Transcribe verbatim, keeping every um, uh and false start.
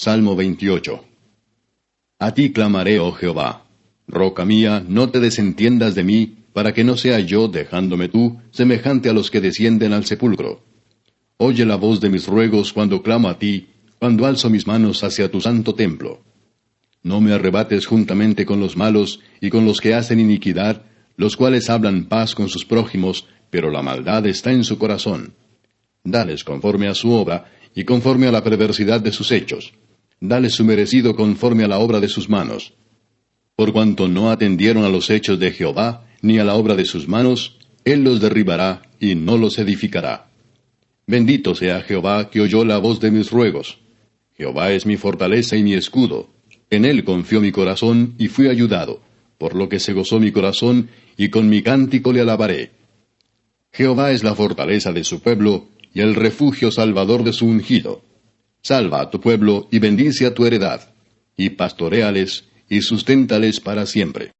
Salmo veintiocho. A ti clamaré, oh Jehová. Roca mía, no te desentiendas de mí, para que no sea yo, dejándome tú, semejante a los que descienden al sepulcro. Oye la voz de mis ruegos cuando clamo a ti, cuando alzo mis manos hacia tu santo templo. No me arrebates juntamente con los malos y con los que hacen iniquidad, los cuales hablan paz con sus prójimos, pero la maldad está en su corazón. Dales conforme a su obra, y conforme a la perversidad de sus hechos. Dales su merecido conforme a la obra de sus manos. Por cuanto no atendieron a los hechos de Jehová, ni a la obra de sus manos, él los derribará, y no los edificará. Bendito sea Jehová, que oyó la voz de mis ruegos. Jehová es mi fortaleza y mi escudo. En él confió mi corazón, y fui ayudado, por lo que se gozó mi corazón, y con mi cántico le alabaré. Jehová es la fortaleza de su pueblo, y el refugio salvador de su ungido. Salva a tu pueblo, y bendice a tu heredad, y pastoréales, y susténtales para siempre.